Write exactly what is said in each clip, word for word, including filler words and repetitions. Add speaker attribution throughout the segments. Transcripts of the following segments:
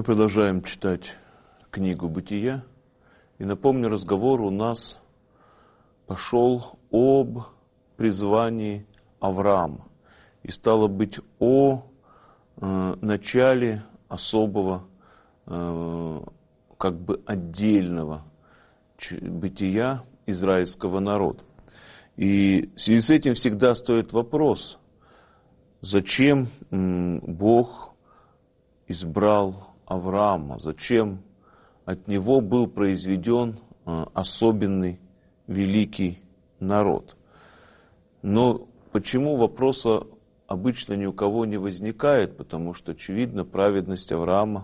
Speaker 1: Мы продолжаем читать книгу «Бытия». И напомню, разговор у нас пошел об призвании Авраама. И стало быть, о э, начале особого, э, как бы отдельного бытия израильского народа. И в связи с этим всегда стоит вопрос, зачем м, Бог избрал Авраама, зачем от него был произведен э, особенный великий народ. Но почему вопроса обычно ни у кого не возникает, потому что, очевидно, праведность Авраама,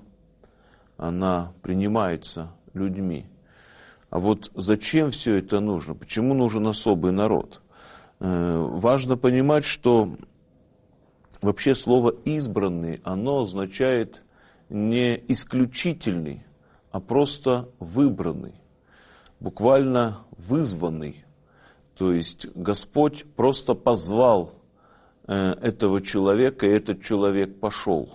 Speaker 1: она принимается людьми. А вот зачем все это нужно? Почему нужен особый народ? Э, важно понимать, что вообще слово «избранный», оно означает не исключительный, а просто выбранный, буквально вызванный. То есть Господь просто позвал э, этого человека, и этот человек пошел.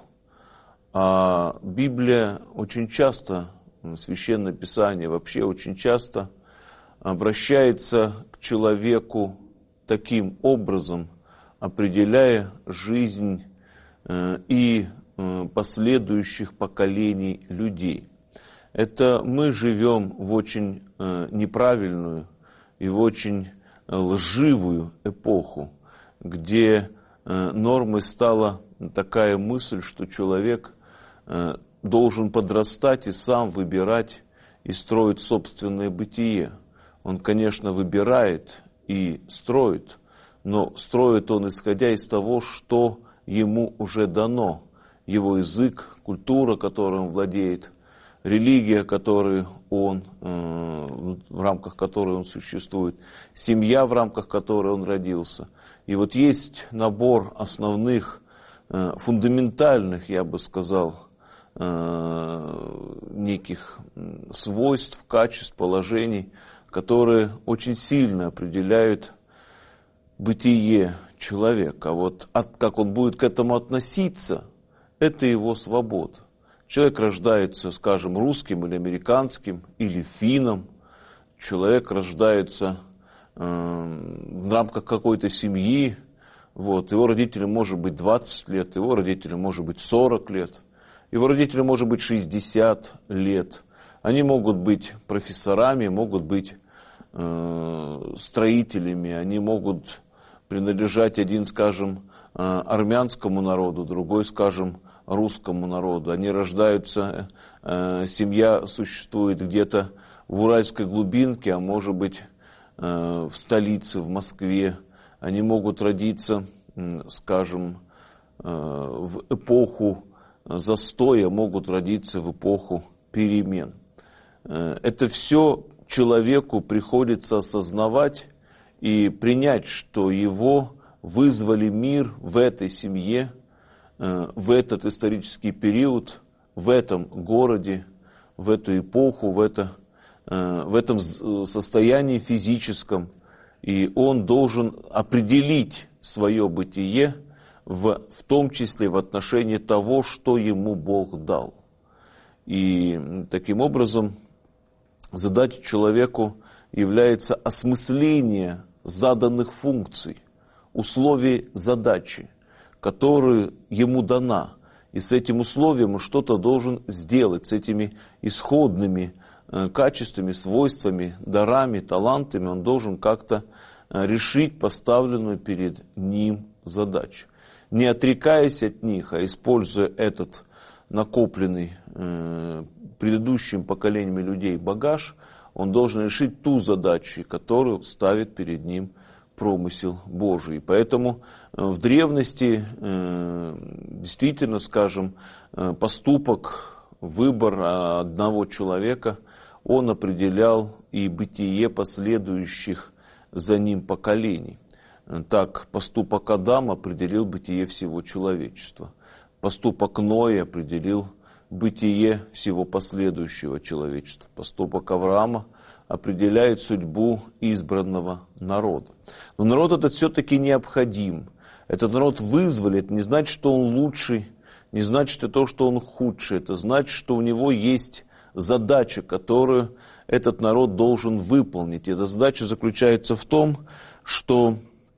Speaker 1: А Библия очень часто, Священное Писание вообще очень часто обращается к человеку таким образом, определяя жизнь э, и э, последующих поколений людей. Это мы живем в очень э, неправильную и в очень лживую эпоху, где э, нормой стала такая мысль, что человек э, должен подрастать и сам выбирать и строить собственное бытие. Он, конечно, выбирает и строит, но строит он, исходя из того, что ему уже дано. Его язык, культура, которой он владеет, религия, которой он, э, в рамках которой он существует, семья, в рамках которой он родился. И вот есть набор основных, э, фундаментальных, я бы сказал, неких свойств, качеств, положений, которые очень сильно определяют бытие человека. А вот от, как он будет к этому относиться, это его свобода. Человек рождается, скажем, русским или американским, или финном. Человек рождается э, в рамках какой-то семьи. Вот, его родителям может быть двадцать лет, его родителям может быть сорок лет. Его родителям может быть шестьдесят лет. Они могут быть профессорами, могут быть э, строителями, они могут принадлежать один, скажем, э, армянскому народу, другой, скажем, русскому народу. Они рождаются, э, семья существует где-то в уральской глубинке, а может быть э, в столице, в Москве. Они могут родиться, э, скажем, э, в эпоху застоя, могут родиться в эпоху перемен. Это все человеку приходится осознавать и принять, что его вызвали мир в этой семье, в этот исторический период, в этом городе, в эту эпоху, в, это, в этом состоянии физическом. И он должен определить свое бытие, В, в том числе в отношении того, что ему Бог дал. И таким образом задачей человеку является осмысление заданных функций, условий задачи, которую ему дана. И с этим условием он что-то должен сделать, с этими исходными э, качествами, свойствами, дарами, талантами он должен как-то э, решить поставленную перед ним задачу. Не отрекаясь от них, а используя этот накопленный э, предыдущим поколениями людей багаж, он должен решить ту задачу, которую ставит перед ним промысел Божий. Поэтому э, в древности э, действительно, скажем, э, поступок, выбор одного человека, он определял и бытие последующих за ним поколений. Так, поступок Адама определил бытие всего человечества. Поступок Ноя определил бытие всего последующего человечества. Поступок Авраама определяет судьбу избранного народа. Но народ этот все-таки необходим. Этот народ вызвали, это не значит, что он лучший, не значит и то, что он худший. Это значит, что у него есть задача, которую этот народ должен выполнить. И эта задача заключается в том, что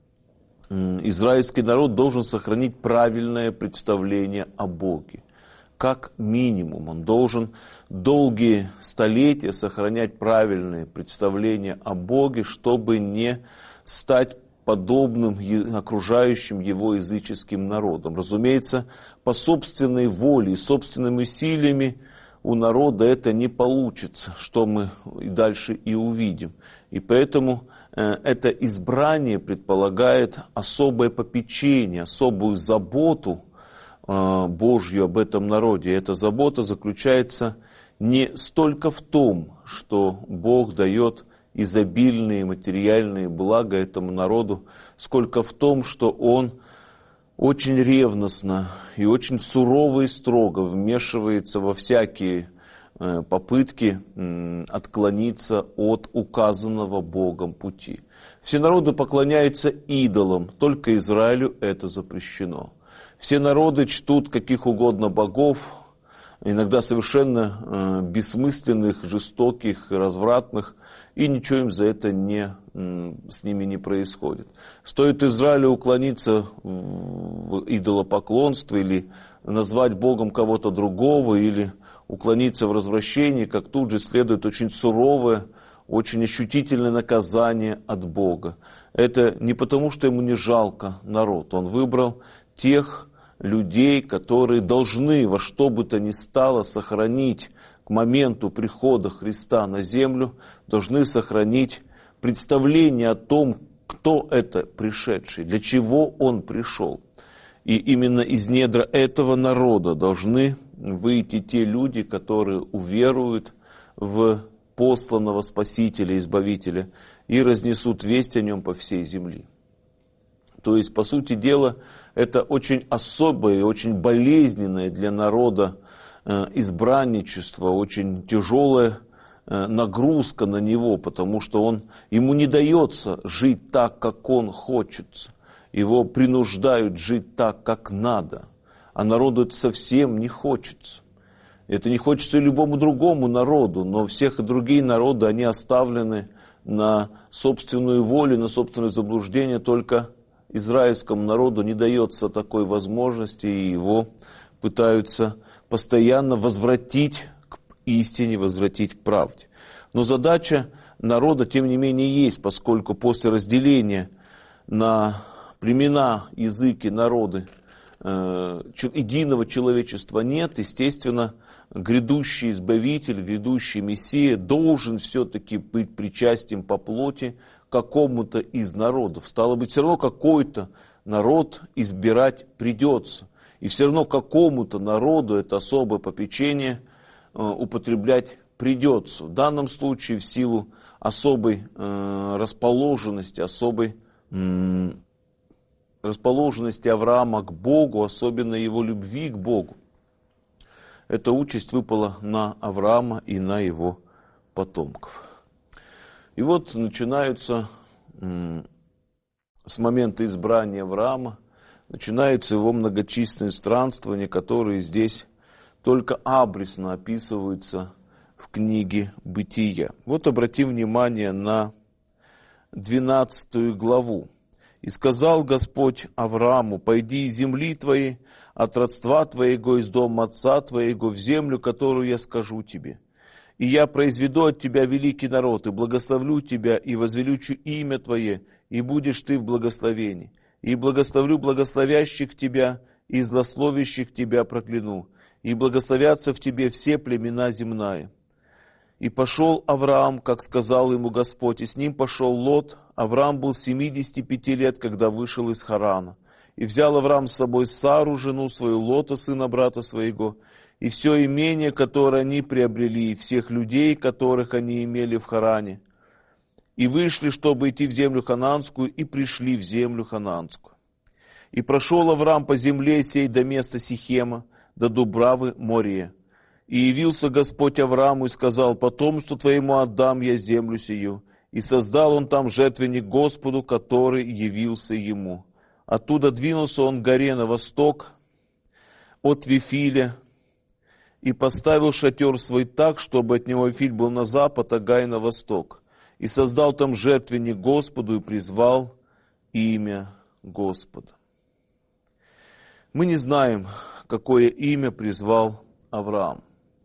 Speaker 1: израильский народ должен сохранить правильное представление о Боге. Как минимум, он должен долгие столетия сохранять правильные представления о Боге, чтобы не стать подобным окружающим его языческим народам. Разумеется, по собственной воле и собственными усилиями у народа это не получится, что мы и дальше и увидим. И поэтому э, это избрание предполагает особое попечение, особую заботу э, Божью об этом народе. И эта забота заключается не столько в том, что Бог дает изобильные материальные блага этому народу, сколько в том, что Он очень ревностно и очень сурово и строго вмешивается во всякие э, попытки э, отклониться от указанного Богом пути. Все народы поклоняются идолам, только Израилю это запрещено. Все народы чтут каких угодно богов, иногда совершенно э, бессмысленных, жестоких, развратных, и ничего им за это не, с ними не происходит. Стоит Израилю уклониться в идолопоклонство или назвать Богом кого-то другого, или уклониться в развращении, как тут же следует очень суровое, очень ощутительное наказание от Бога. Это не потому, что ему не жалко народ. Он выбрал тех людей, которые должны во что бы то ни стало сохранить к моменту прихода Христа на землю, должны сохранить представление о том, кто это пришедший, для чего он пришел. И именно из недра этого народа должны выйти те люди, которые уверуют в посланного Спасителя, Избавителя, и разнесут весть о нем по всей земле. То есть, по сути дела, это очень особое и очень болезненное для народа избранничество, очень тяжелая нагрузка на него, потому что он, ему не дается жить так, как он хочет. Его принуждают жить так, как надо. А народу это совсем не хочется. Это не хочется и любому другому народу, но всех и другие народы, они оставлены на собственную волю, на собственное заблуждение. Только израильскому народу не дается такой возможности, и его пытаются постоянно возвратить к истине, возвратить к правде. Но задача народа, тем не менее, есть, поскольку после разделения на племена, языки, народы э, единого человечества нет, естественно, грядущий Избавитель, грядущий Мессия должен все-таки быть причастен по плоти к какому-то из народов. Стало быть, все равно какой-то народ избирать придется. И все равно какому-то народу это особое попечение э, употреблять придется. В данном случае в силу особой э, расположенности, особой э, расположенности Авраама к Богу, особенно его любви к Богу. Эта участь выпала на Авраама и на его потомков. И вот начинаются э, с момента избрания Авраама, начинаются его многочисленные странствования, которые здесь только абресно описываются в книге Бытия. Вот обратим внимание на двенадцатую главу. «И сказал Господь Аврааму: пойди из земли твоей, от родства твоего, из дома отца твоего, в землю, которую я скажу тебе. И я произведу от тебя великий народ, и благословлю тебя, и возвеличу имя твое, и будешь ты в благословении. И благословлю благословящих тебя, и злословящих тебя прокляну, и благословятся в тебе все племена земная. И пошел Авраам, как сказал ему Господь, и с ним пошел Лот. Авраам был семидесяти пяти лет, когда вышел из Харана. И взял Авраам с собой Сару, жену свою, Лота, сына брата своего, и все имение, которое они приобрели, и всех людей, которых они имели в Харане. И вышли, чтобы идти в землю ханаанскую, и пришли в землю ханаанскую. И прошел Авраам по земле сей до места Сихема, до Дубравы Мория. И явился Господь Аврааму и сказал: потомству твоему отдам я землю сию. И создал он там жертвенник Господу, который явился ему. Оттуда двинулся он к горе на восток, от Вифиля и поставил шатер свой так, чтобы от него Вифиль был на запад, а Гай на восток. И создал там жертвенник Господу и призвал имя Господа. Мы не знаем, какое имя призвал Авраам.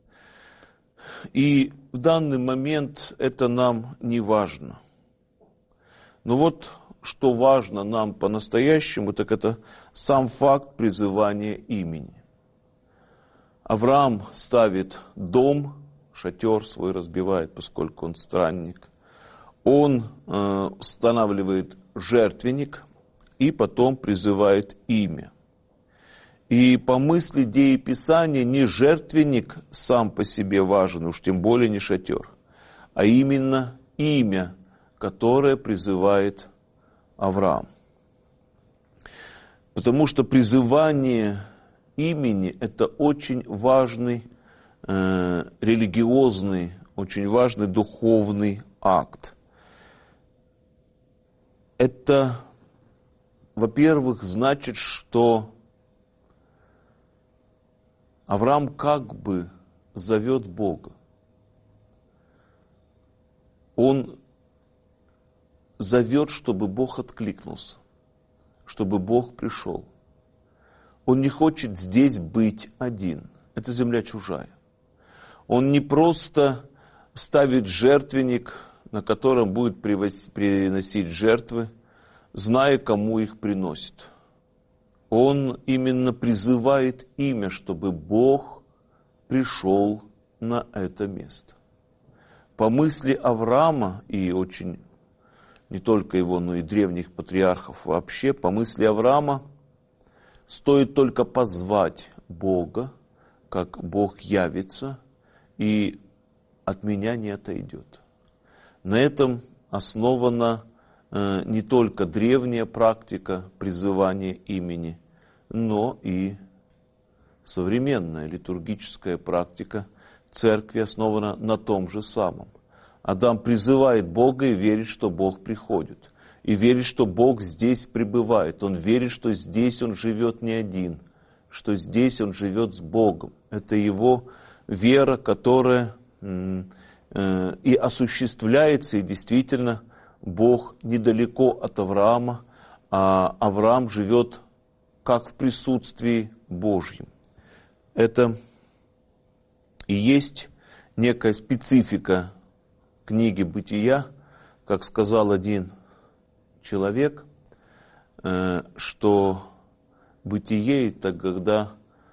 Speaker 1: И в данный момент это нам не важно. Но вот что важно нам по-настоящему, так это сам факт призывания имени. Авраам ставит дом, шатер свой разбивает, поскольку он странник. Он э, устанавливает жертвенник и потом призывает имя. И по мысли дееписания не жертвенник сам по себе важен, уж тем более не шатер, а именно имя, которое призывает Авраам. Потому что призывание имени – это очень важный э, религиозный, очень важный духовный акт. Это, во-первых, значит, что Авраам как бы зовет Бога. Он зовет, чтобы Бог откликнулся, чтобы Бог пришел. Он не хочет здесь быть один. Это земля чужая. Он не просто ставит жертвенник, на котором будет приносить жертвы, зная, кому их приносит. Он именно призывает имя, чтобы Бог пришел на это место. По мысли Авраама, и очень не только его, но и древних патриархов вообще, по мысли Авраама, стоит только позвать Бога, как Бог явится, и от меня не отойдет. На этом основана э, не только древняя практика призывания имени, но и современная литургическая практика церкви основана на том же самом. Адам призывает Бога и верит, что Бог приходит. И верит, что Бог здесь пребывает. Он верит, что здесь он живет не один, что здесь он живет с Богом. Это его вера, которая э, э, и осуществляется, и действительно Бог недалеко от Авраама, а Авраам живет как в присутствии Божьем. Это и есть некая специфика книги «Бытия», как сказал один человек, что бытие – это когда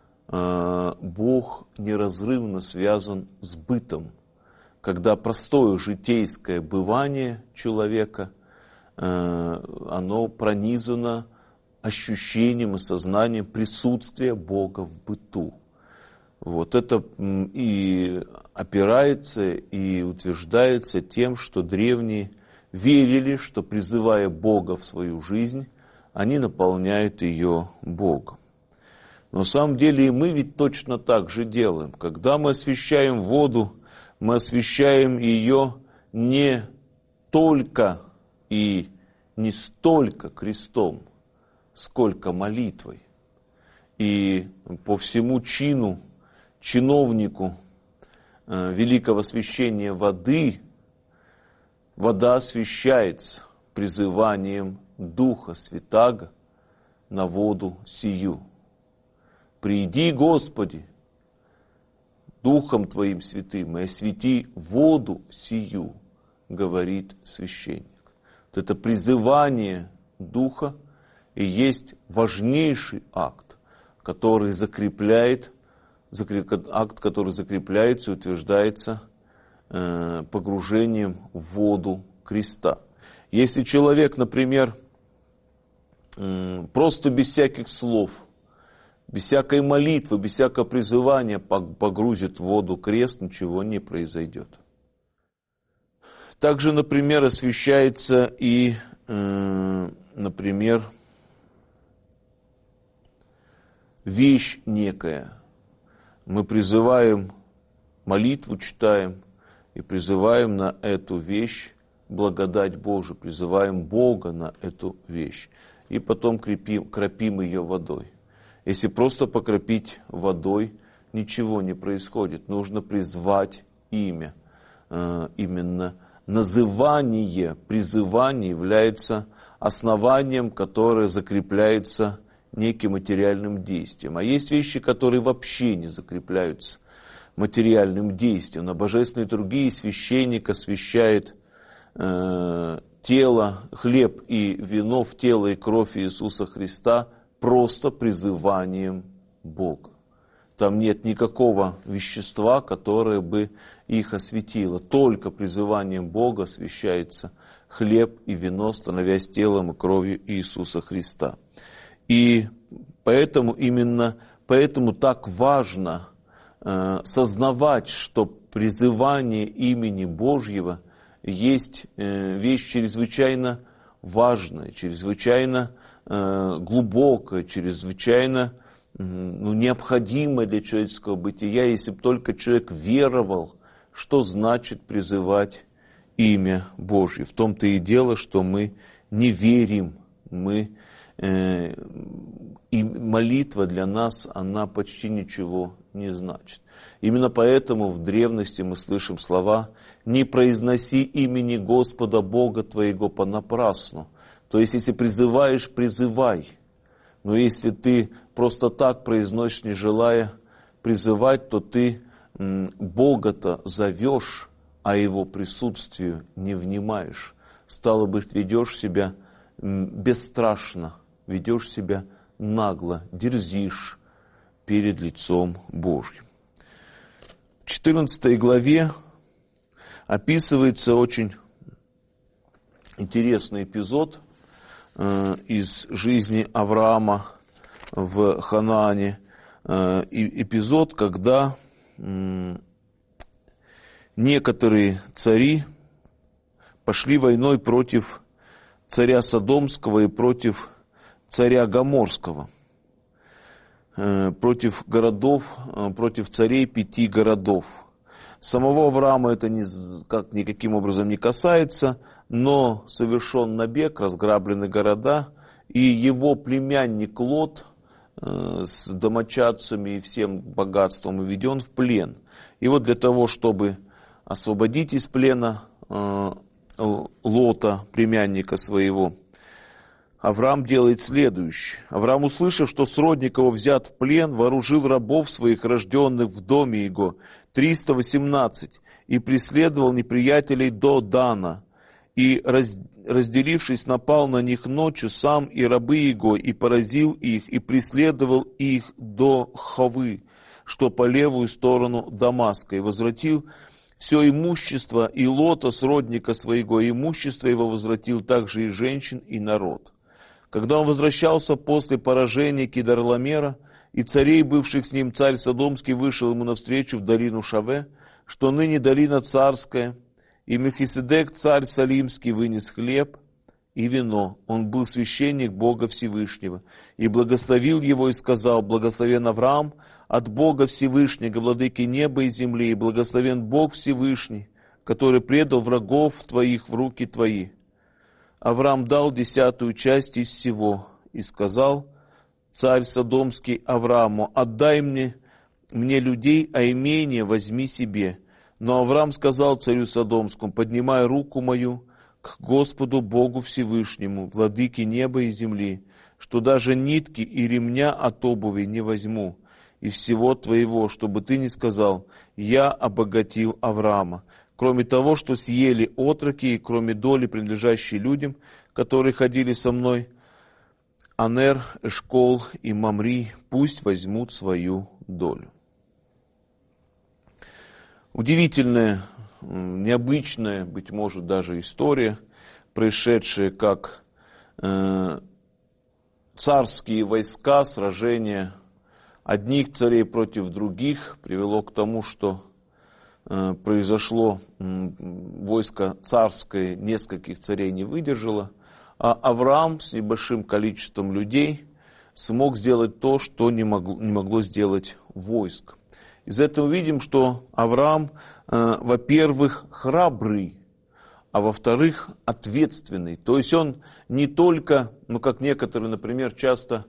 Speaker 1: Бог неразрывно связан с бытом, когда простое житейское бывание человека, оно пронизано ощущением и сознанием присутствия Бога в быту. Вот это и опирается, и утверждается тем, что древние верили, что, призывая Бога в свою жизнь, они наполняют ее Богом. Но на самом деле и мы ведь точно так же делаем. Когда мы освящаем воду, мы освящаем ее не только и не столько крестом, сколько молитвой. И по всему чину, чиновнику э, великого освящения воды, вода освящается призыванием Духа Святаго на воду сию. «Приди, Господи, Духом Твоим Святым, и освети воду сию», говорит священник. Вот это призывание Духа и есть важнейший акт, который закрепляет, акт, который закрепляется и утверждается э, погружением в воду креста. Если человек, например, э, просто без всяких слов, без всякой молитвы, без всякого призывания погрузит в воду крест, ничего не произойдет. Также, например, освящается и, э, например, вещь некая. Мы призываем, молитву читаем и призываем на эту вещь благодать Божию, призываем Бога на эту вещь. И потом крепим, кропим ее водой. Если просто покропить водой, ничего не происходит. Нужно призвать имя. Именно называние, призывание является основанием, которое закрепляется неким материальным действием. А есть вещи, которые вообще не закрепляются материальным действием. На божественной литургии священник освящает э, тело, хлеб и вино в тело и кровь Иисуса Христа просто призыванием Бога. Там нет никакого вещества, которое бы их осветило. Только призыванием Бога освящается хлеб и вино, становясь телом и кровью Иисуса Христа. И поэтому именно поэтому так важно э, сознавать, что призывание имени Божьего есть э, вещь чрезвычайно важная, чрезвычайно э, глубокая, чрезвычайно ну, необходимое для человеческого бытия, если бы только человек веровал, что значит призывать имя Божье. В том-то и дело, что мы не верим, мы, э, и молитва для нас, она почти ничего не значит. Именно поэтому в древности мы слышим слова «Не произноси имени Господа Бога твоего понапрасну». То есть, если призываешь, призывай. Но если ты просто так произносишь, не желая призывать, то ты Бога-то зовешь, а Его присутствию не внимаешь. Стало быть, ведешь себя бесстрашно, ведешь себя нагло, дерзишь перед лицом Божьим. В четырнадцатой главе описывается очень интересный эпизод из жизни Авраама в Ханаане. Эпизод, когда некоторые цари пошли войной против царя Содомского и против царя Гоморского, против городов, против царей пяти городов. Самого Авраама это никак, никаким образом не касается, но совершен набег, разграблены города, и его племянник Лот э, с домочадцами и всем богатством уведен в плен. И вот для того, чтобы освободить из плена э, Лота, племянника своего, Авраам делает следующее. Авраам, услышав, что сродник его взят в плен, вооружил рабов своих, рожденных в доме его, триста восемнадцать, и преследовал неприятелей до Дана. И, раз, разделившись, напал на них ночью сам и рабы его, и поразил их, и преследовал их до Хавы, что по левую сторону Дамаска, и возвратил все имущество и Лота, сродника своего, и имущество его возвратил также и женщин, и народ. Когда он возвращался после поражения Кедорламера, и царей, бывших с ним, царь Содомский вышел ему навстречу в долину Шаве, что ныне долина царская, и Мелхиседек, царь Салимский, вынес хлеб и вино. Он был священник Бога Всевышнего. И благословил его и сказал: благословен Авраам от Бога Всевышнего, владыки неба и земли, и благословен Бог Всевышний, который предал врагов твоих в руки твои. Авраам дал десятую часть из всего и сказал царь Содомский Аврааму: отдай мне, мне людей, а имение возьми себе. Но Авраам сказал царю Содомскому: поднимай руку мою к Господу Богу Всевышнему, владыке неба и земли, что даже нитки и ремня от обуви не возьму из всего твоего, чтобы ты не сказал: я обогатил Авраама. Кроме того, что съели отроки, и кроме доли, принадлежащей людям, которые ходили со мной, Анер, Эшкол и Мамри пусть возьмут свою долю. Удивительная, необычная, быть может, даже история, происшедшая как э, царские войска, сражение одних царей против других, привело к тому, что э, произошло э, войско царское, нескольких царей не выдержало, а Авраам с небольшим количеством людей смог сделать то, что не могло, не могло сделать войско. Из этого видим, что Авраам, э, во-первых, храбрый, а во-вторых, ответственный. То есть он не только, ну как некоторые, например, часто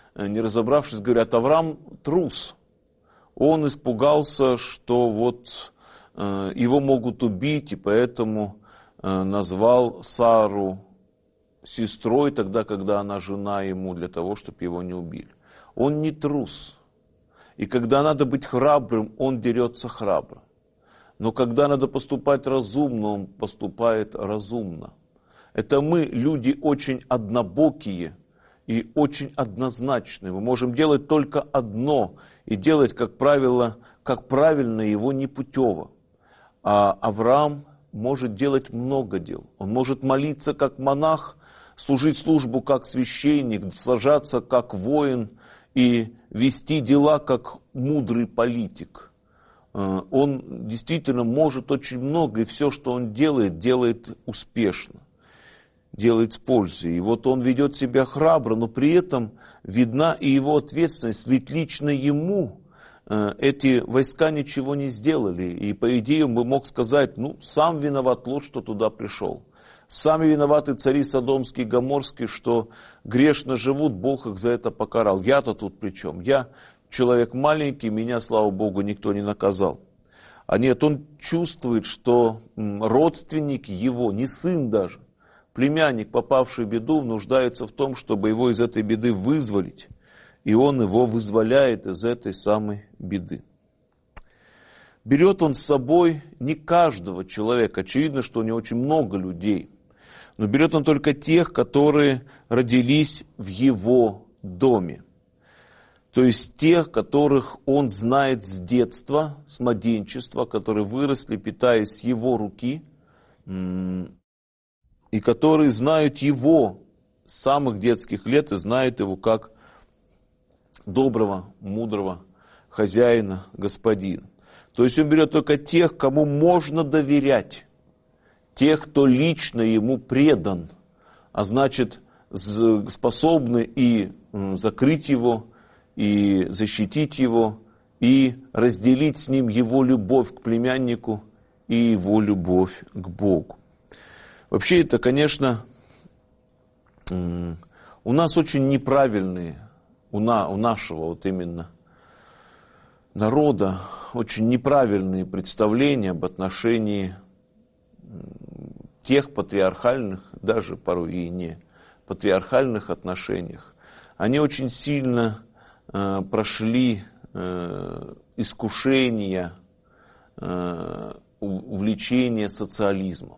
Speaker 1: не разобравшись, говорят: Авраам трус. Он испугался, что вот его могут убить, и поэтому назвал Сару сестрой тогда, когда она жена ему, для того, чтобы его не убили. Он не трус. И когда надо быть храбрым, он дерется храбро. Но когда надо поступать разумно, он поступает разумно. Это мы, люди очень однобокие и очень однозначные. Мы можем делать только одно, и делать, как правило, как правильно, его непутево. А Авраам может делать много дел. Он может молиться как монах, служить службу как священник, сражаться как воин и вести дела как мудрый политик. Он действительно может очень много, и все, что он делает, делает успешно, делает с пользой. И вот он ведет себя храбро, но при этом видна и его ответственность, ведь лично ему эти войска ничего не сделали. И по идее он бы мог сказать: ну, сам виноват Лот, что туда пришел. Сами виноваты цари Содомские и Гоморские, что грешно живут, Бог их за это покарал. Я-то тут при чем? Я человек маленький, меня, слава Богу, никто не наказал. А нет, он чувствует, что родственник его, не сын даже, племянник, попавший в беду, нуждается в том, чтобы его из этой беды вызволить. И он его вызволяет из этой самой беды. Берет он с собой не каждого человека. Очевидно, что у него очень много людей. Но берет он только тех, которые родились в его доме. То есть тех, которых он знает с детства, с младенчества, которые выросли, питаясь с его руки, и которые знают его с самых детских лет и знают его как доброго, мудрого хозяина, господина. То есть он берет только тех, кому можно доверять, тех, кто лично ему предан, а значит способны и закрыть его, и защитить его, и разделить с ним его любовь к племяннику и его любовь к Богу. Вообще это, конечно, у нас очень неправильные, у, на, у нашего вот именно народа, очень неправильные представления об отношении тех патриархальных, даже порой и не патриархальных отношениях. Они очень сильно э, прошли э, искушения, э, увлечения социализмом.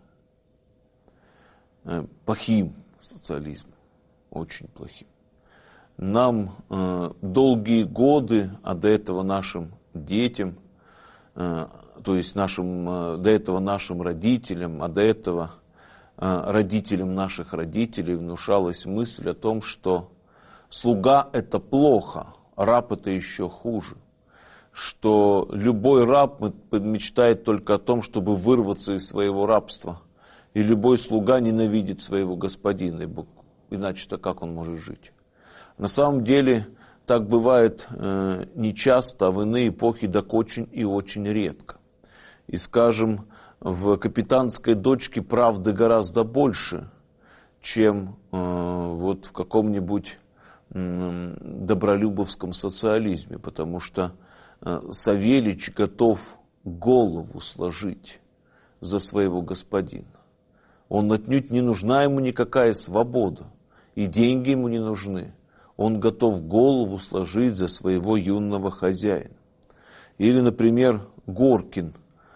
Speaker 1: Э, плохим социализмом, очень плохим. Нам э, долгие годы, а до этого нашим детям, э, то есть нашим, э, до этого нашим родителям, а до этого э, родителям наших родителей внушалась мысль о том, что слуга – это плохо, раб – это еще хуже. Что любой раб мечтает только о том, чтобы вырваться из своего рабства. И любой слуга ненавидит своего господина, иначе-то как он может жить? На самом деле так бывает э, не часто, а в иные эпохи так очень и очень редко. И, скажем, в «Капитанской дочке» правды гораздо больше, чем э, вот в каком-нибудь э, добролюбовском социализме, потому что э, Савельич готов голову сложить за своего господина. Он отнюдь не нужна ему никакая свобода, и деньги ему не нужны. Он готов голову сложить за своего юного хозяина. Или, например, Горкин,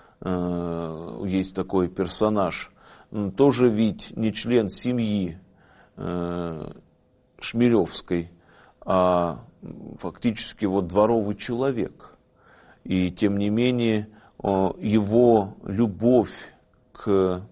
Speaker 1: э, есть такой персонаж, тоже ведь не член семьи э, Шмелевской, а фактически вот дворовый человек. И тем не менее его любовь к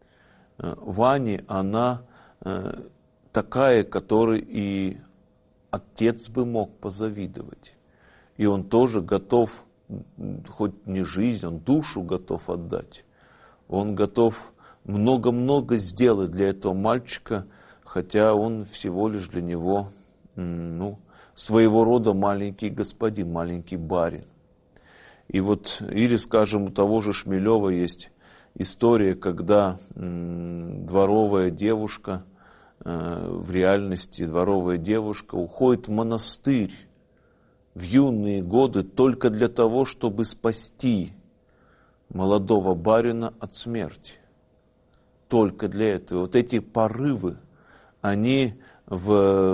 Speaker 1: Ване, она э, такая, которой и отец бы мог позавидовать. И он тоже готов, хоть не жизнь, он душу готов отдать. Он готов много-много сделать для этого мальчика, хотя он всего лишь для него, ну, своего рода маленький господин, маленький барин. И вот, или, скажем, у того же Шмелева есть история, когда м, дворовая девушка в реальности дворовая девушка уходит в монастырь в юные годы только для того, чтобы спасти молодого барина от смерти. Только для этого. Вот эти порывы, они в,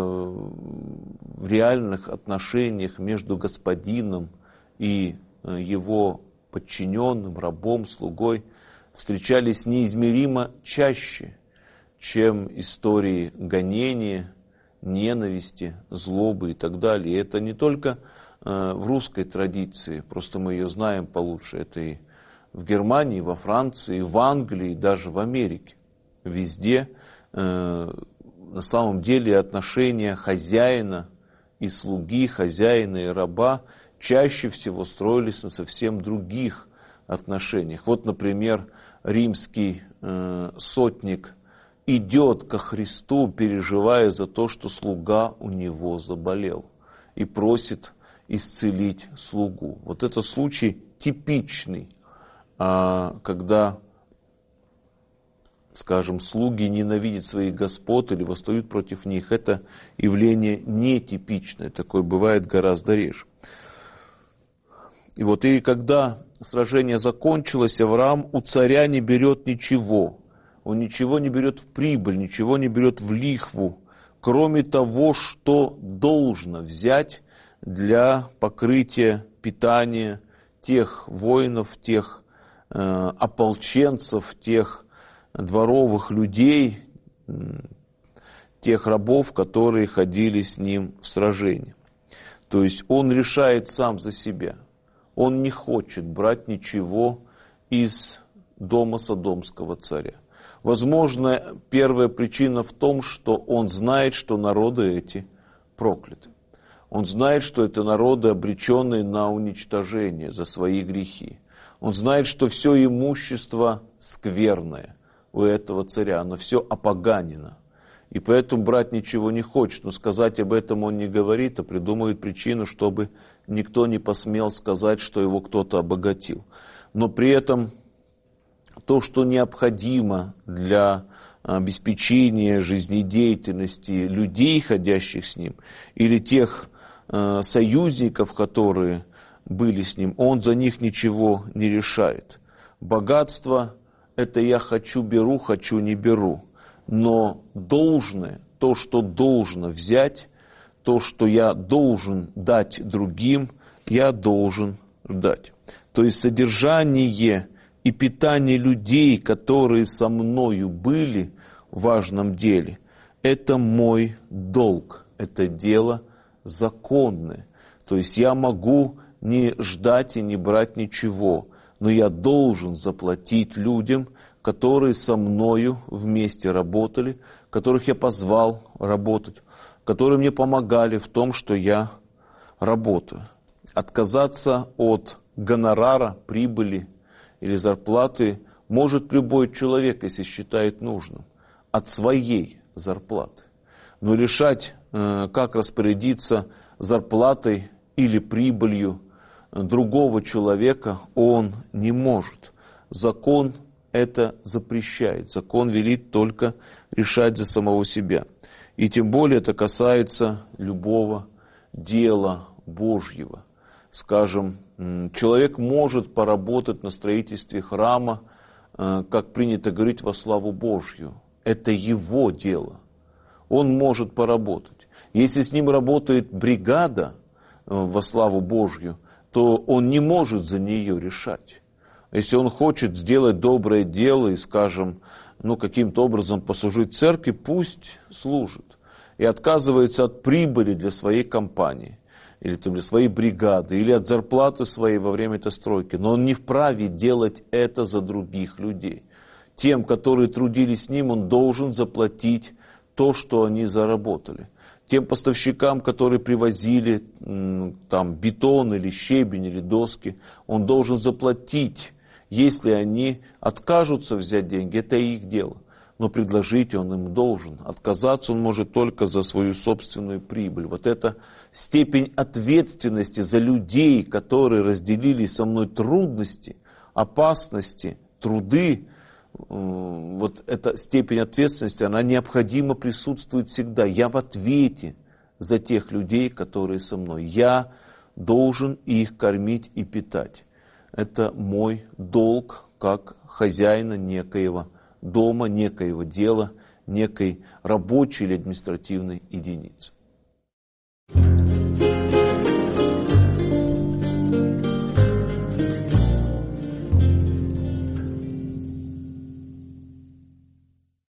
Speaker 1: в реальных отношениях между господином и его подчиненным, рабом, слугой встречались неизмеримо чаще, чем истории гонения, ненависти, злобы и так далее. И это не только в русской традиции, просто мы ее знаем получше, это и в Германии, во Франции, в Англии, даже в Америке. Везде э, на самом деле отношения хозяина и слуги, хозяина и раба чаще всего строились на совсем других отношениях. Вот, например, римский э, сотник идет ко Христу, переживая за то, что слуга у него заболел, и просит исцелить слугу. Вот это случай типичный, когда, скажем, слуги ненавидят своих господ или восстают против них. Это явление нетипичное, такое бывает гораздо реже. И вот и когда сражение закончилось, Авраам у царя не берет ничего. Он ничего не берет в прибыль, ничего не берет в лихву, кроме того, что должно взять для покрытия питания тех воинов, тех э, ополченцев, тех дворовых людей, э, тех рабов, которые ходили с ним в сражение. То есть он решает сам за себя. Он не хочет брать ничего из дома содомского царя. Возможно, первая причина в том, что он знает, что народы эти прокляты. Он знает, что это народы, обреченные на уничтожение за свои грехи. Он знает, что все имущество скверное у этого царя, оно все опоганено. И поэтому брать ничего не хочет. Но сказать об этом он не говорит, а придумывает причину, чтобы никто не посмел сказать, что его кто-то обогатил. Но при этом то, что необходимо для обеспечения жизнедеятельности людей, ходящих с ним, или тех э, союзников, которые были с ним, он за них ничего не решает. Богатство – это я хочу, беру, хочу, не беру. Но должное, то, что должно взять, то, что я должен дать другим, я должен дать. То есть содержание и питание людей, которые со мною были в важном деле, это мой долг, это дело законное. То есть я могу не ждать и не брать ничего, но я должен заплатить людям, которые со мною вместе работали, которых я позвал работать, которые мне помогали в том, что я работаю. Отказаться от гонорара, прибыли или зарплаты может любой человек, если считает нужным, от своей зарплаты. Но решать, как распорядиться зарплатой или прибылью другого человека, он не может. Закон это запрещает. Закон велит только решать за самого себя. И тем более это касается любого дела Божьего. Скажем, человек может поработать на строительстве храма, как принято говорить, во славу Божью. Это его дело. Он может поработать. Если с ним работает бригада во славу Божью, то он не может за нее решать. Если он хочет сделать доброе дело и, скажем, ну, каким-то образом послужить церкви, пусть служит. И отказывается от прибыли для своей компании, или там, для своей бригады, или от зарплаты своей во время этой стройки. Но он не вправе делать это за других людей. Тем, которые трудились с ним, он должен заплатить то, что они заработали. Тем поставщикам, которые привозили там, бетон или щебень или доски, он должен заплатить. Если они откажутся взять деньги, это их дело. Но предложить он им должен. Отказаться он может только за свою собственную прибыль. Вот эта степень ответственности за людей, которые разделили со мной трудности, опасности, труды в вот эта степень ответственности, она необходимо присутствует всегда. Я в ответе за тех людей, которые со мной. Я должен их кормить и питать. Это мой долг как хозяина некоего дома, некоего дела, некой рабочей или административной единицы.